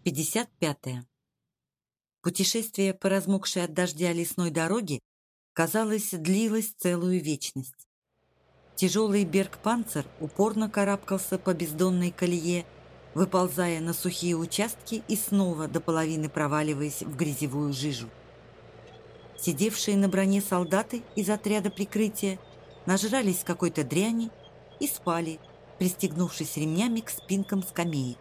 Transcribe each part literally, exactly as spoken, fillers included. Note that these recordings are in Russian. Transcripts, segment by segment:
пятьдесят пятое. Путешествие по размокшей от дождя лесной дороге, казалось, длилось целую вечность. Тяжелый берг-панцир упорно карабкался по бездонной колее, выползая на сухие участки и снова до половины проваливаясь в грязевую жижу. Сидевшие на броне солдаты из отряда прикрытия нажрались какой-то дряни и спали, пристегнувшись ремнями к спинкам скамеек.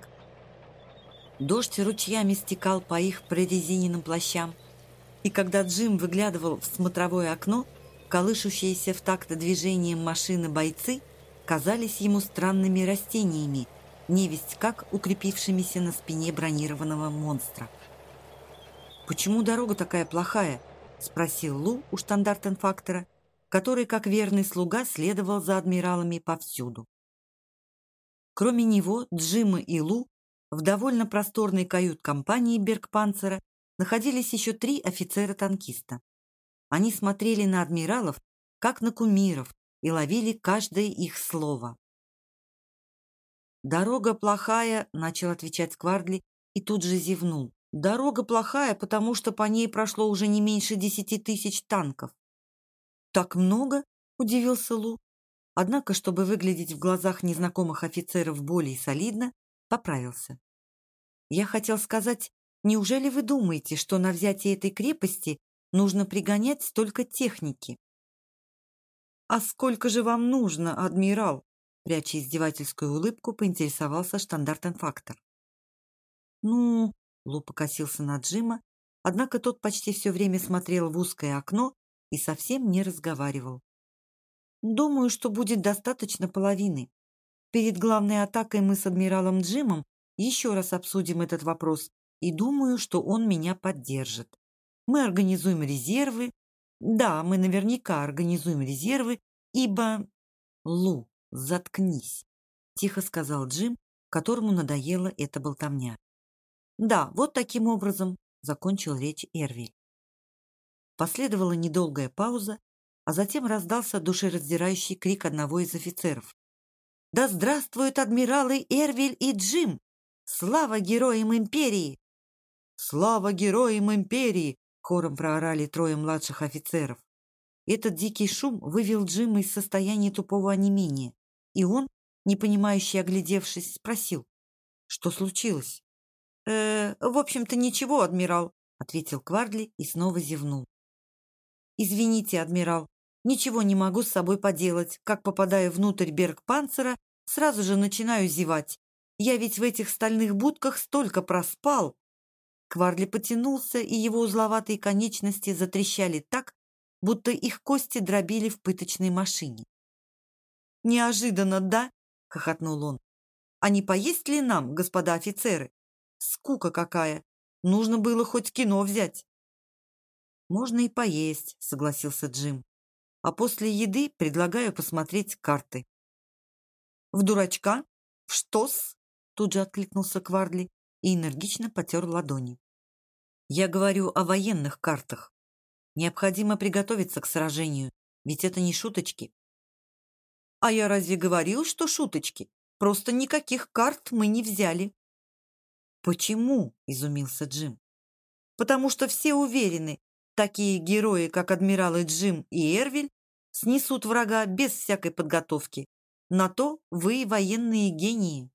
Дождь ручьями стекал по их прорезиненным плащам, и когда Джим выглядывал в смотровое окно, колышущиеся в такт движением машины бойцы казались ему странными растениями, невесть как укрепившимися на спине бронированного монстра. «Почему дорога такая плохая?» — спросил Лу у штандартенфактора, который, как верный слуга, следовал за адмиралами повсюду. Кроме него, Джима и Лу в довольно просторной кают-компании Бергпанцера находились еще три офицера-танкиста. Они смотрели на адмиралов, как на кумиров, и ловили каждое их слово. «Дорога плохая», — начал отвечать Сквардли и тут же зевнул. «Дорога плохая, потому что по ней прошло уже не меньше десяти тысяч танков». «Так много?» — удивился Лу. Однако, чтобы выглядеть в глазах незнакомых офицеров более солидно, поправился. «Я хотел сказать, неужели вы думаете, что на взятие этой крепости нужно пригонять столько техники?» «А сколько же вам нужно, адмирал?» Пряча издевательскую улыбку, поинтересовался штандартенфактор. «Ну...» — Лу покосился на Джима, однако тот почти все время смотрел в узкое окно и совсем не разговаривал. «Думаю, что будет достаточно половины. Перед главной атакой мы с адмиралом Джимом еще раз обсудим этот вопрос, и думаю, что он меня поддержит. Мы организуем резервы. Да, мы наверняка организуем резервы, ибо...» «Лу, заткнись», — тихо сказал Джим, которому надоела эта болтовня. «Да, вот таким образом», — закончил речь Эрвиль. Последовала недолгая пауза, а затем раздался душераздирающий крик одного из офицеров. «Да здравствуют адмиралы Эрвиль и Джим! Слава героям империи!» «Слава героям империи!» — хором проорали трое младших офицеров. Этот дикий шум вывел Джима из состояния тупого онемения, и он, непонимающе оглядевшись, спросил: «Что случилось?» «Э, в общем-то, ничего, адмирал», — ответил Квардли и снова зевнул. «Извините, адмирал, ничего не могу с собой поделать. Как попадаю внутрь Бергпанцера, сразу же начинаю зевать. Я ведь в этих стальных будках столько проспал». Квардли потянулся, и его узловатые конечности затрещали так, будто их кости дробили в пыточной машине. «Неожиданно, да?» — хохотнул он. «А не поесть ли нам, господа офицеры? Скука какая! Нужно было хоть кино взять». «Можно и поесть», — согласился Джим. «А после еды предлагаю посмотреть карты». «В дурачка? В что-с?» — тут же откликнулся Квардли и энергично потер ладони. «Я говорю о военных картах. Необходимо приготовиться к сражению, ведь это не шуточки». «А я разве говорил, что шуточки? Просто никаких карт мы не взяли». «Почему?» — изумился Джим. «Потому что все уверены, такие герои, как адмиралы Джим и Эрвиль, снесут врага без всякой подготовки. На то вы военные гении».